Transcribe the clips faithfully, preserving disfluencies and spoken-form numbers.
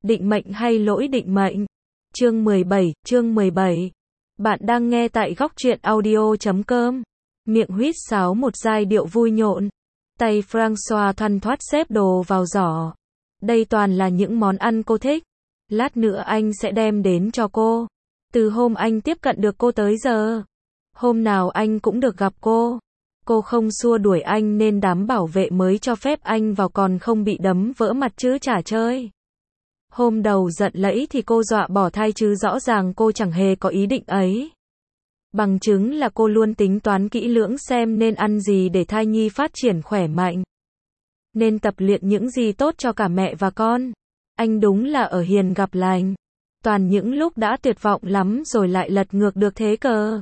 Định mệnh hay lỗi định mệnh? Chương mười bảy, chương mười bảy. Bạn đang nghe tại góc truyện audio chấm com. Miệng huýt sáo một giai điệu vui nhộn. Tay François thoăn thoắt xếp đồ vào giỏ. Đây toàn là những món ăn cô thích. Lát nữa anh sẽ đem đến cho cô. Từ hôm anh tiếp cận được cô tới giờ, hôm nào anh cũng được gặp cô. Cô không xua đuổi anh nên đám bảo vệ mới cho phép anh vào, còn không bị đấm vỡ mặt chứ chả chơi. Hôm đầu giận lẫy thì cô dọa bỏ thai chứ rõ ràng cô chẳng hề có ý định ấy. Bằng chứng là cô luôn tính toán kỹ lưỡng xem nên ăn gì để thai nhi phát triển khỏe mạnh. Nên tập luyện những gì tốt cho cả mẹ và con. Anh đúng là ở hiền gặp lành. Toàn những lúc đã tuyệt vọng lắm rồi lại lật ngược được thế cơ.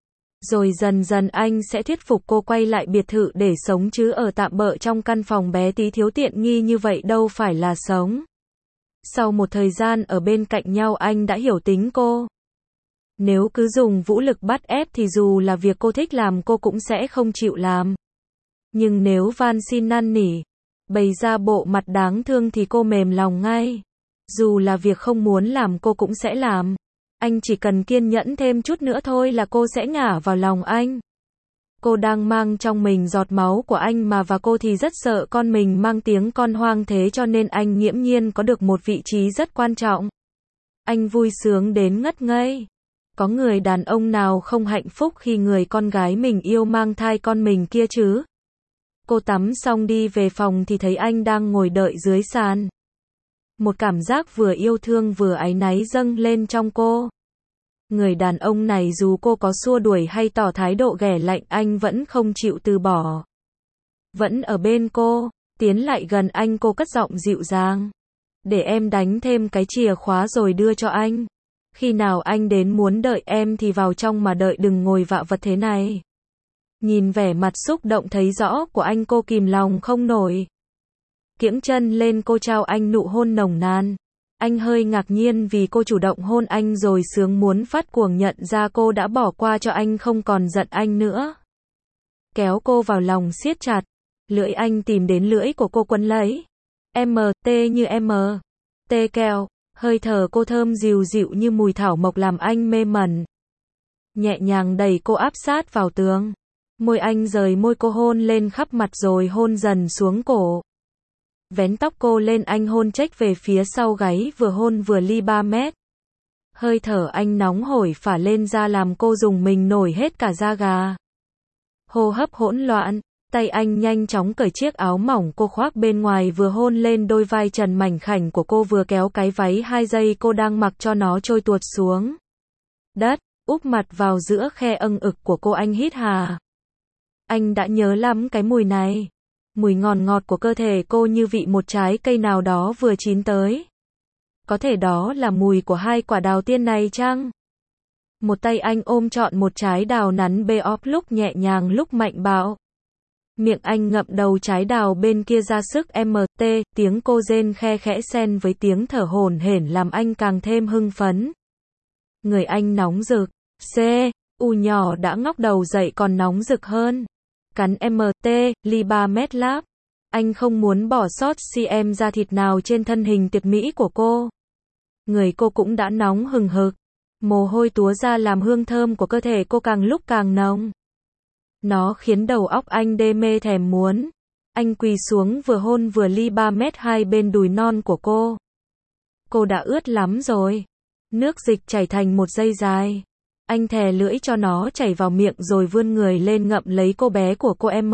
Rồi dần dần anh sẽ thuyết phục cô quay lại biệt thự để sống, chứ ở tạm bợ trong căn phòng bé tí thiếu tiện nghi như vậy đâu phải là sống. Sau một thời gian ở bên cạnh nhau anh đã hiểu tính cô. Nếu cứ dùng vũ lực bắt ép thì dù là việc cô thích làm cô cũng sẽ không chịu làm. Nhưng nếu van xin năn nỉ, bày ra bộ mặt đáng thương thì cô mềm lòng ngay. Dù là việc không muốn làm cô cũng sẽ làm. Anh chỉ cần kiên nhẫn thêm chút nữa thôi là cô sẽ ngả vào lòng anh. Cô đang mang trong mình giọt máu của anh mà, và cô thì rất sợ con mình mang tiếng con hoang, thế cho nên anh nghiễm nhiên có được một vị trí rất quan trọng. Anh vui sướng đến ngất ngây. Có người đàn ông nào không hạnh phúc khi người con gái mình yêu mang thai con mình kia chứ? Cô tắm xong đi về phòng thì thấy anh đang ngồi đợi dưới sàn. Một cảm giác vừa yêu thương vừa áy náy dâng lên trong cô. Người đàn ông này dù cô có xua đuổi hay tỏ thái độ ghẻ lạnh, anh vẫn không chịu từ bỏ. Vẫn ở bên cô, tiến lại gần anh, cô cất giọng dịu dàng. Để em đánh thêm cái chìa khóa rồi đưa cho anh. Khi nào anh đến muốn đợi em thì vào trong mà đợi, đừng ngồi vạ vật thế này. Nhìn vẻ mặt xúc động thấy rõ của anh, cô kìm lòng không nổi. Kiễng chân lên, cô trao anh nụ hôn nồng nàn. Anh hơi ngạc nhiên vì cô chủ động hôn anh rồi sướng muốn phát cuồng, nhận ra cô đã bỏ qua cho anh, không còn giận anh nữa. Kéo cô vào lòng siết chặt. Lưỡi anh tìm đến lưỡi của cô quấn lấy. M, T như M. T keo. Hơi thở cô thơm dịu dịu như mùi thảo mộc làm anh mê mẩn. Nhẹ nhàng đẩy cô áp sát vào tường. Môi anh rời môi cô hôn lên khắp mặt rồi hôn dần xuống cổ. Vén tóc cô lên, anh hôn chếch về phía sau gáy, vừa hôn vừa ly ba mét. Hơi thở anh nóng hổi phả lên da làm cô rùng mình nổi hết cả da gà. Hô hấp hỗn loạn, tay anh nhanh chóng cởi chiếc áo mỏng cô khoác bên ngoài, vừa hôn lên đôi vai trần mảnh khảnh của cô, vừa kéo cái váy hai dây cô đang mặc cho nó trôi tuột xuống đất, úp mặt vào giữa khe âng ực của cô. Anh hít hà. Anh đã nhớ lắm cái mùi này. Mùi ngọt ngọt của cơ thể cô như vị một trái cây nào đó vừa chín tới. Có thể đó là mùi của hai quả đào tiên này chăng? Một tay anh ôm trọn một trái đào nắn bê óp, lúc nhẹ nhàng lúc mạnh bạo. Miệng anh ngậm đầu trái đào bên kia ra sức. M, T, tiếng cô rên khe khẽ xen với tiếng thở hổn hển làm anh càng thêm hưng phấn. Người anh nóng rực. C, U nhỏ đã ngóc đầu dậy còn nóng rực hơn. Cắn M, T, ly ba mét láp. Anh không muốn bỏ sót cm da thịt nào trên thân hình tuyệt mỹ của cô. Người cô cũng đã nóng hừng hực. Mồ hôi túa ra làm hương thơm của cơ thể cô càng lúc càng nồng. Nó khiến đầu óc anh đê mê thèm muốn. Anh quỳ xuống vừa hôn vừa ly ba mét hai bên đùi non của cô. Cô đã ướt lắm rồi. Nước dịch chảy thành một dây dài. Anh thè lưỡi cho nó chảy vào miệng rồi vươn người lên ngậm lấy cô bé của cô. M,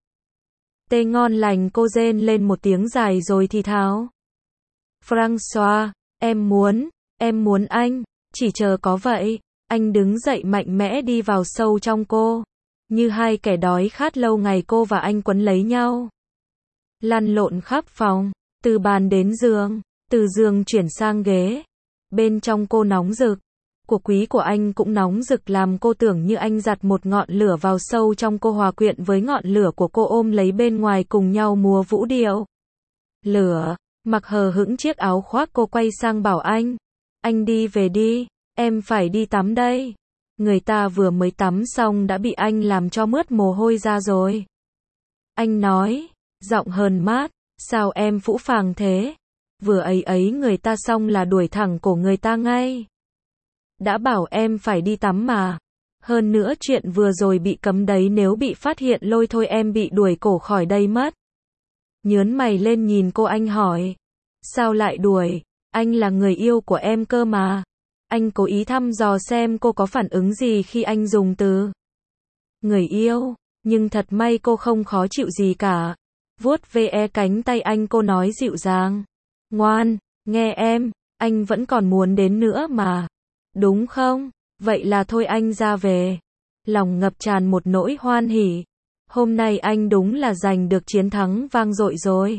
T ngon lành, cô rên lên một tiếng dài rồi thì thào. François, em muốn, em muốn anh, chỉ chờ có vậy. Anh đứng dậy mạnh mẽ đi vào sâu trong cô. Như hai kẻ đói khát lâu ngày, cô và anh quấn lấy nhau. Lăn lộn khắp phòng, từ bàn đến giường, từ giường chuyển sang ghế. Bên trong cô nóng rực. Của quý của anh cũng nóng rực làm cô tưởng như anh giặt một ngọn lửa vào sâu trong cô, hòa quyện với ngọn lửa của cô ôm lấy bên ngoài cùng nhau múa vũ điệu. Lửa, mặc hờ hững chiếc áo khoác, cô quay sang bảo anh. Anh đi về đi, em phải đi tắm đây. Người ta vừa mới tắm xong đã bị anh làm cho mướt mồ hôi ra rồi. Anh nói, giọng hờn mát, sao em phũ phàng thế? vừa ấy ấy người ta xong là đuổi thẳng cổ người ta ngay. Đã bảo em phải đi tắm mà. Hơn nữa chuyện vừa rồi bị cấm đấy, nếu bị phát hiện lôi thôi em bị đuổi cổ khỏi đây mất. Nhớn mày lên nhìn cô, anh hỏi. Sao lại đuổi? Anh là người yêu của em cơ mà. Anh cố ý thăm dò xem cô có phản ứng gì khi anh dùng từ người yêu, nhưng thật may cô không khó chịu gì cả. Vuốt ve cánh tay anh, cô nói dịu dàng. Ngoan, nghe em, anh vẫn còn muốn đến nữa mà. Đúng không? Vậy là thôi anh ra về. Lòng ngập tràn một nỗi hoan hỉ. Hôm nay anh đúng là giành được chiến thắng vang dội rồi.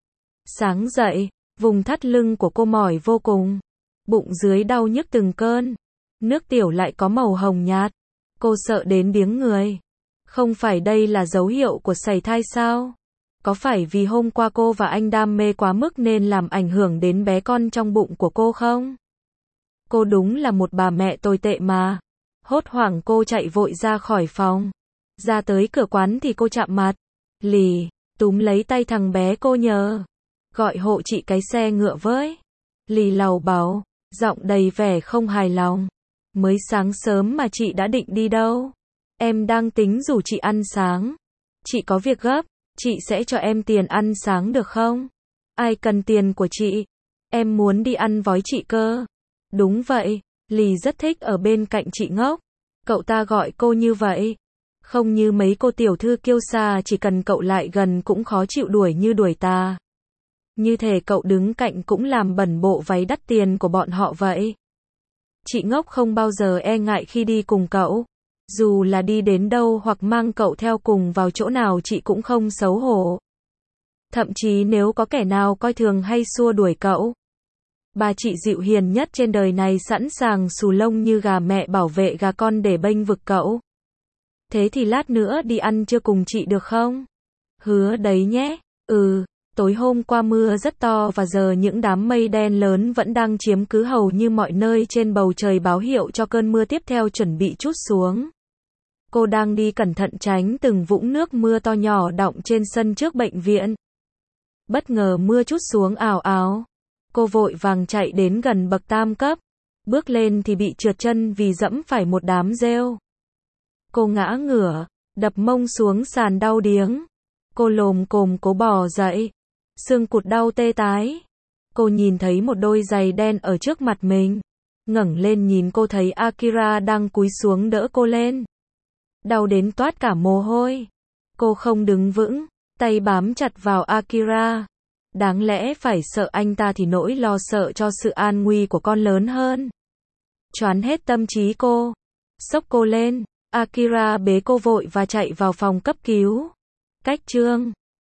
Sáng dậy, vùng thắt lưng của cô mỏi vô cùng. Bụng dưới đau nhức từng cơn. Nước tiểu lại có màu hồng nhạt. Cô sợ đến điếng người. Không phải đây là dấu hiệu của sảy thai sao? Có phải vì hôm qua cô và anh đam mê quá mức nên làm ảnh hưởng đến bé con trong bụng của cô không? Cô đúng là một bà mẹ tồi tệ mà. Hốt hoảng cô chạy vội ra khỏi phòng. Ra tới cửa quán thì cô chạm mặt Lì, túm lấy tay thằng bé, cô nhờ gọi hộ chị cái xe ngựa với. Lì lầu bầu, giọng đầy vẻ không hài lòng. Mới sáng sớm mà chị đã định đi đâu? Em đang tính rủ chị ăn sáng. Chị có việc gấp, chị sẽ cho em tiền ăn sáng được không? Ai cần tiền của chị? Em muốn đi ăn với chị cơ. Đúng vậy, Lì rất thích ở bên cạnh chị ngốc. Cậu ta gọi cô như vậy. Không như mấy cô tiểu thư kiêu sa chỉ cần cậu lại gần cũng khó chịu đuổi như đuổi ta. Như thể cậu đứng cạnh cũng làm bẩn bộ váy đắt tiền của bọn họ vậy. Chị ngốc không bao giờ e ngại khi đi cùng cậu. Dù là đi đến đâu hoặc mang cậu theo cùng vào chỗ nào chị cũng không xấu hổ. Thậm chí nếu có kẻ nào coi thường hay xua đuổi cậu, bà chị dịu hiền nhất trên đời này sẵn sàng xù lông như gà mẹ bảo vệ gà con để bênh vực cậu. Thế thì lát nữa đi ăn trưa cùng chị được không? Hứa đấy nhé. Ừ, tối hôm qua mưa rất to và giờ những đám mây đen lớn vẫn đang chiếm cứ hầu như mọi nơi trên bầu trời, báo hiệu cho cơn mưa tiếp theo chuẩn bị trút xuống. Cô đang đi cẩn thận tránh từng vũng nước mưa to nhỏ đọng trên sân trước bệnh viện. Bất ngờ mưa trút xuống ào ào. Cô vội vàng chạy đến gần bậc tam cấp. Bước lên thì bị trượt chân vì dẫm phải một đám rêu. Cô ngã ngửa, đập mông xuống sàn đau điếng. Cô lồm cồm cố bò dậy. Xương cụt đau tê tái. Cô nhìn thấy một đôi giày đen ở trước mặt mình. Ngẩng lên nhìn, cô thấy Akira đang cúi xuống đỡ cô lên. Đau đến toát cả mồ hôi. Cô không đứng vững, tay bám chặt vào Akira. Đáng lẽ phải sợ anh ta thì nỗi lo sợ cho sự an nguy của con lớn hơn. Choán hết tâm trí cô. Xốc cô lên, Akira bế cô vội và chạy vào phòng cấp cứu. Cách chương